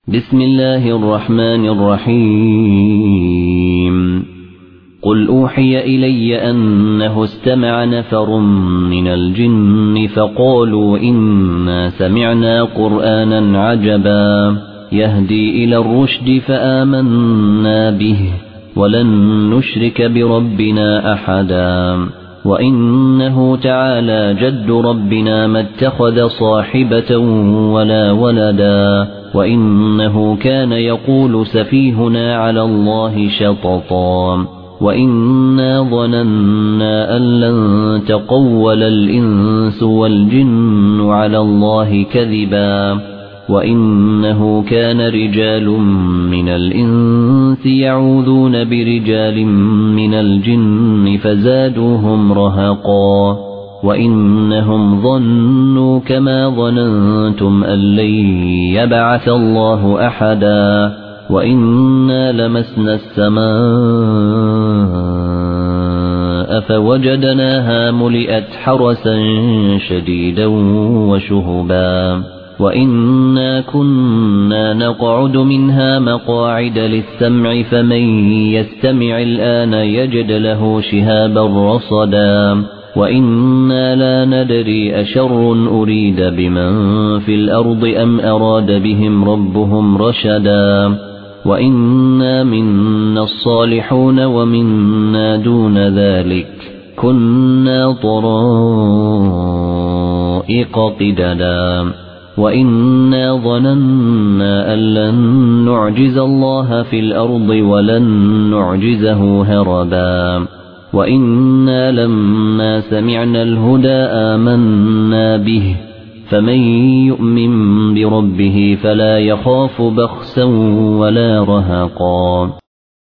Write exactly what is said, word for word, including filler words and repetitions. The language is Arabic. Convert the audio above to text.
بسم الله الرحمن الرحيم قل أوحي إلي أنه استمع نفر من الجن فقالوا إنا سمعنا قرآنا عجبا يهدي إلى الرشد فآمنا به ولن نشرك بربنا أحدا وإنه تعالى جد ربنا ما اتخذ صاحبة ولا ولدا وإنه كان يقول سفيهنا على الله شططا وإنا ظننا أن لن تقول الإنس والجن على الله كذبا وإنه كان رجال من الإنس يعوذون برجال من الجن فزادوهم رهقا وإنهم ظنوا كما ظننتم أن لن يبعث الله أحدا وإنا لمسنا السماء فوجدناها ملئت حرسا شديدا وشهبا وإنا كنا نقعد منها مقاعد للسمع فمن يستمع الآن يجد له شهابا رصدا وإنا لا ندري أشر أريد بمن في الأرض أم أراد بهم ربهم رشدا وإنا منا الصالحون ومنا دون ذلك كنا طرائق قددا وإنا ظننا أن لن نعجز الله في الأرض ولن نعجزه هربا وإنا لما سمعنا الهدى آمنا به فمن يؤمن بربه فلا يخاف بخسا ولا رهقا